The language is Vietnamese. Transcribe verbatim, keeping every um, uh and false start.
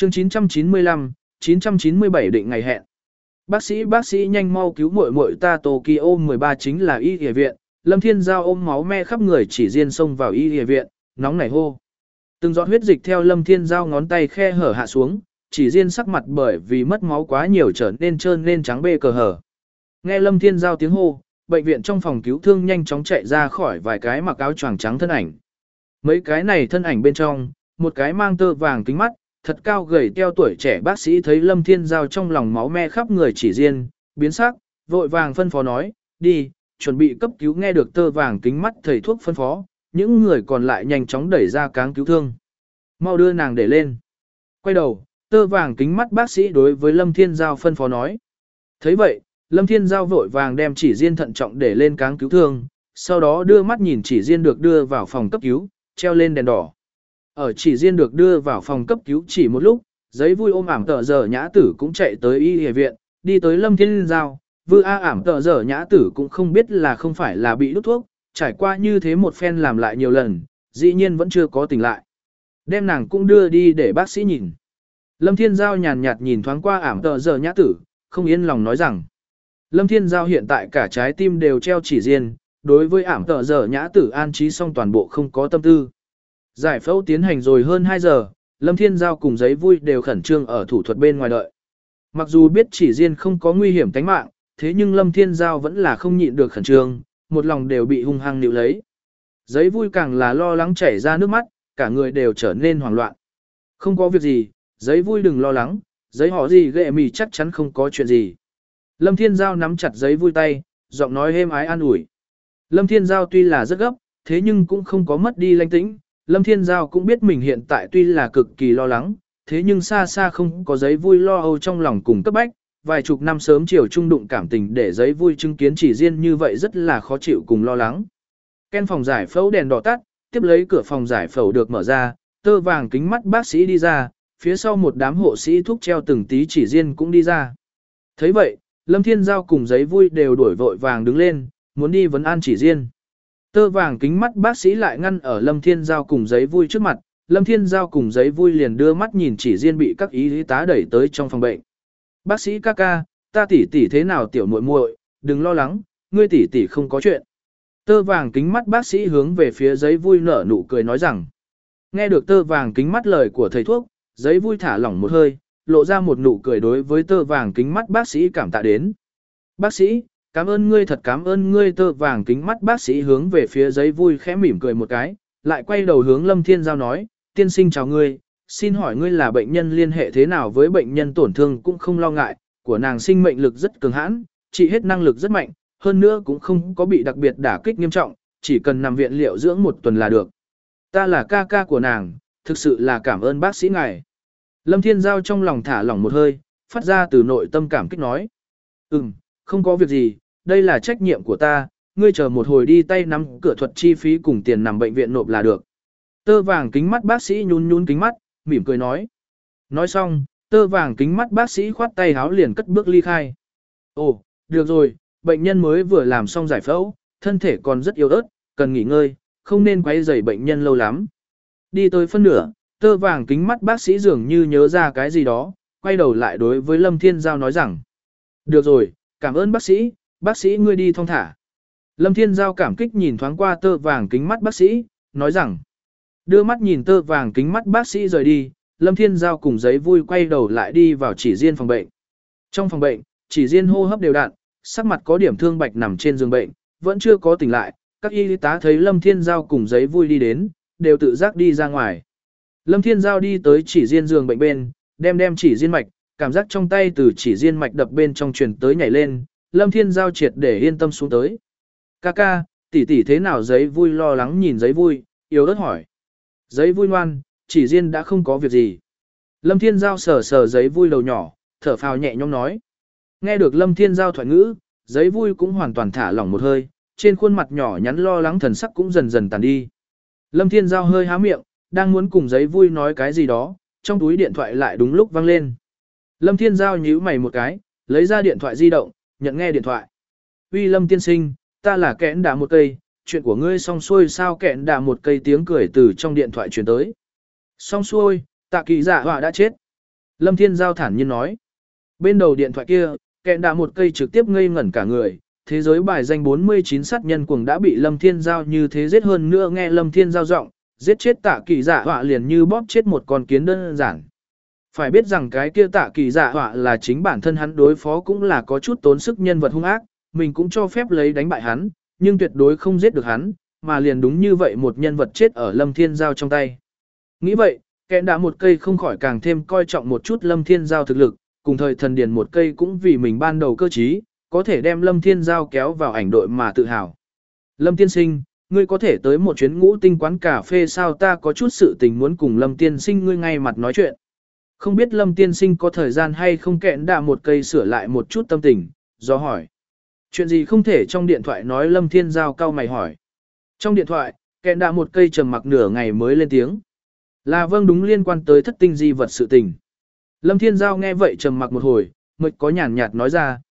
Chương chín trăm chín mươi lăm, chín trăm chín mươi bảy định ngày hẹn. Bác sĩ bác sĩ nhanh mau cứu muội muội ta Tokyo mười ba chính là y y viện. Lâm Thiên Giao ôm máu me khắp người chỉ riêng xông vào y y viện, nóng nảy hô. Từng giọt huyết dịch theo Lâm Thiên Giao ngón tay khe hở hạ xuống, chỉ riêng sắc mặt bởi vì mất máu quá nhiều trở nên trơn nên trắng bê cờ hở. Nghe Lâm Thiên Giao tiếng hô, bệnh viện trong phòng cứu thương nhanh chóng chạy ra khỏi vài cái mặc áo choàng trắng thân ảnh. Mấy cái này thân ảnh bên trong, một cái mang tơ vàng kính mắt, thật cao gầy teo tuổi trẻ bác sĩ thấy Lâm Thiên Giao trong lòng máu me khắp người chỉ riêng, biến sắc, vội vàng phân phó nói, đi, chuẩn bị cấp cứu. Nghe được tơ vàng kính mắt thầy thuốc phân phó, những người còn lại nhanh chóng đẩy ra cáng cứu thương. Mau đưa nàng để lên. Quay đầu, tơ vàng kính mắt bác sĩ đối với Lâm Thiên Giao phân phó nói. Thấy vậy, Lâm Thiên Giao vội vàng đem chỉ riêng thận trọng để lên cáng cứu thương, sau đó đưa mắt nhìn chỉ riêng được đưa vào phòng cấp cứu, treo lên đèn đỏ. Ở chỉ riêng được đưa vào phòng cấp cứu chỉ một lúc, giấy vui ôm ảm tờ giờ nhã tử cũng chạy tới y y viện, đi tới Lâm Thiên Giao, vư a ảm tờ giờ nhã tử cũng không biết là không phải là bị đút thuốc, trải qua như thế một phen làm lại nhiều lần, dĩ nhiên vẫn chưa có tỉnh lại. Đem nàng cũng đưa đi để bác sĩ nhìn. Lâm Thiên Giao nhàn nhạt nhìn thoáng qua ảm tờ giờ nhã tử, không yên lòng nói rằng. Lâm Thiên Giao hiện tại cả trái tim đều treo chỉ riêng, đối với ảm tờ giờ nhã tử an trí xong toàn bộ không có tâm tư. Giải phẫu tiến hành rồi hơn hai giờ, Lâm Thiên Giao cùng giấy vui đều khẩn trương ở thủ thuật bên ngoài đợi. Mặc dù biết chỉ riêng không có nguy hiểm tính mạng, thế nhưng Lâm Thiên Giao vẫn là không nhịn được khẩn trương, một lòng đều bị hung hăng níu lấy. Giấy vui càng là lo lắng chảy ra nước mắt, cả người đều trở nên hoảng loạn. Không có việc gì, giấy vui đừng lo lắng, giấy họ gì ghệ mì chắc chắn không có chuyện gì. Lâm Thiên Giao nắm chặt giấy vui tay, giọng nói êm ái an ủi. Lâm Thiên Giao tuy là rất gấp, thế nhưng cũng không có mất đi lanh tĩnh. Lâm Thiên Giao cũng biết mình hiện tại tuy là cực kỳ lo lắng, thế nhưng xa xa không có giấy vui lo âu trong lòng cùng cấp bách. Vài chục năm sớm chiều trung đụng cảm tình để giấy vui chứng kiến chỉ riêng như vậy rất là khó chịu cùng lo lắng. Ken phòng giải phẫu đèn đỏ tắt, tiếp lấy cửa phòng giải phẫu được mở ra, tơ vàng kính mắt bác sĩ đi ra, phía sau một đám hộ sĩ thuốc treo từng tí chỉ riêng cũng đi ra. Thấy vậy, Lâm Thiên Giao cùng giấy vui đều đuổi vội vàng đứng lên, muốn đi vấn an chỉ riêng. Tơ vàng kính mắt bác sĩ lại ngăn ở Lâm Thiên Giao cùng giấy vui trước mặt, Lâm Thiên Giao cùng giấy vui liền đưa mắt nhìn chỉ riêng bị các y tá đẩy tới trong phòng bệnh. Bác sĩ ca ca, ta tỷ tỷ thế nào tiểu muội muội, đừng lo lắng, ngươi tỷ tỷ không có chuyện. Tơ vàng kính mắt bác sĩ hướng về phía giấy vui nở nụ cười nói rằng. Nghe được tơ vàng kính mắt lời của thầy thuốc, giấy vui thả lỏng một hơi, lộ ra một nụ cười đối với tơ vàng kính mắt bác sĩ cảm tạ đến. Bác sĩ, cảm ơn ngươi thật cảm ơn ngươi. Tơ vàng kính mắt bác sĩ hướng về phía giấy vui khẽ mỉm cười một cái, lại quay đầu hướng Lâm Thiên Giao nói, tiên sinh chào ngươi, xin hỏi ngươi là bệnh nhân liên hệ thế nào với bệnh nhân tổn thương cũng không lo ngại, của nàng sinh mệnh lực rất cường hãn, trị hết năng lực rất mạnh, hơn nữa cũng không có bị đặc biệt đả kích nghiêm trọng, chỉ cần nằm viện liệu dưỡng một tuần là được. Ta là ca ca của nàng, thực sự là cảm ơn bác sĩ ngài. Lâm Thiên Giao trong lòng thả lỏng một hơi, phát ra từ nội tâm cảm kích nói. Ừm, không có việc gì, đây là trách nhiệm của ta, ngươi chờ một hồi đi tay nắm cửa thuật chi phí cùng tiền nằm bệnh viện nộp là được. Tơ vàng kính mắt bác sĩ nhún nhún kính mắt, mỉm cười nói. Nói xong, tơ vàng kính mắt bác sĩ khoát tay háo liền cất bước ly khai. Ồ, được rồi, bệnh nhân mới vừa làm xong giải phẫu, thân thể còn rất yếu ớt, cần nghỉ ngơi, không nên quấy rầy bệnh nhân lâu lắm. Đi tới phân nửa, tơ vàng kính mắt bác sĩ dường như nhớ ra cái gì đó, quay đầu lại đối với Lâm Thiên Giao nói rằng. Được rồi, cảm ơn bác sĩ, bác sĩ ngươi đi thong thả. Lâm Thiên Giao cảm kích nhìn thoáng qua tơ vàng kính mắt bác sĩ, nói rằng. Đưa mắt nhìn tơ vàng kính mắt bác sĩ rời đi, Lâm Thiên Giao cùng giấy vui quay đầu lại đi vào chỉ riêng phòng bệnh. Trong phòng bệnh, chỉ riêng hô hấp đều đặn, sắc mặt có điểm thương bạch nằm trên giường bệnh, vẫn chưa có tỉnh lại. Các y tá thấy Lâm Thiên Giao cùng giấy vui đi đến, đều tự giác đi ra ngoài. Lâm Thiên Giao đi tới chỉ riêng giường bệnh bên, đem đem chỉ riêng mạch, cảm giác trong tay từ chỉ riêng mạch đập bên trong truyền tới nhảy lên, Lâm Thiên Giao triệt để yên tâm xuống tới. Ca ca, tỷ tỷ thế nào? Giấy vui lo lắng nhìn giấy vui, yếu ớt hỏi. Giấy vui ngoan, chỉ riêng đã không có việc gì. Lâm Thiên Giao sờ sờ giấy vui đầu nhỏ, thở phào nhẹ nhõm nói. Nghe được Lâm Thiên Giao thoại ngữ, giấy vui cũng hoàn toàn thả lỏng một hơi, trên khuôn mặt nhỏ nhắn lo lắng thần sắc cũng dần dần tàn đi. Lâm Thiên Giao hơi há miệng, đang muốn cùng giấy vui nói cái gì đó, trong túi điện thoại lại đúng lúc vang lên. Lâm Thiên Giao nhíu mày một cái, lấy ra điện thoại di động, nhận nghe điện thoại. Uy Lâm tiên sinh, ta là kẽn đà một cây, chuyện của ngươi xong xuôi sao? Kẽn đà một cây tiếng cười từ trong điện thoại truyền tới. Xong xuôi, Tạ Kỳ Dạ Họa đã chết. Lâm Thiên Giao thản nhiên nói. Bên đầu điện thoại kia, kẹn đã một cây trực tiếp ngây ngẩn cả người, thế giới bài danh bốn mươi chín sát nhân cuồng đã bị Lâm Thiên Giao như thế giết hơn nữa nghe Lâm Thiên Giao giọng, giết chết tạ kỳ dạ họa liền như bóp chết một con kiến đơn giản. Phải biết rằng cái kia tạ kỳ dạ họa là chính bản thân hắn đối phó cũng là có chút tốn sức nhân vật hung ác, mình cũng cho phép lấy đánh bại hắn, nhưng tuyệt đối không giết được hắn, mà liền đúng như vậy một nhân vật chết ở Lâm Thiên Giao trong tay. Nghĩ vậy, kẹn đã một cây không khỏi càng thêm coi trọng một chút Lâm Thiên Giao thực lực, cùng thời thần điền một cây cũng vì mình ban đầu cơ trí, có thể đem Lâm Thiên Giao kéo vào ảnh đội mà tự hào. Lâm Tiên Sinh, ngươi có thể tới một chuyến ngũ tinh quán cà phê sao, ta có chút sự tình muốn cùng Lâm Tiên Sinh ngươi ngay mặt nói chuyện. Không biết Lâm Tiên Sinh có thời gian hay không, kẹn đã một cây sửa lại một chút tâm tình, do hỏi. Chuyện gì không thể trong điện thoại nói, Lâm Thiên Giao cau mày hỏi. Trong điện thoại, kẹn đã một cây trầm mặc nửa ngày mới lên tiếng. Là vâng, đúng, liên quan tới thất tinh di vật sự tình. Lâm Thiên Giao nghe vậy trầm mặc một hồi, mới có nhàn nhạt nói ra,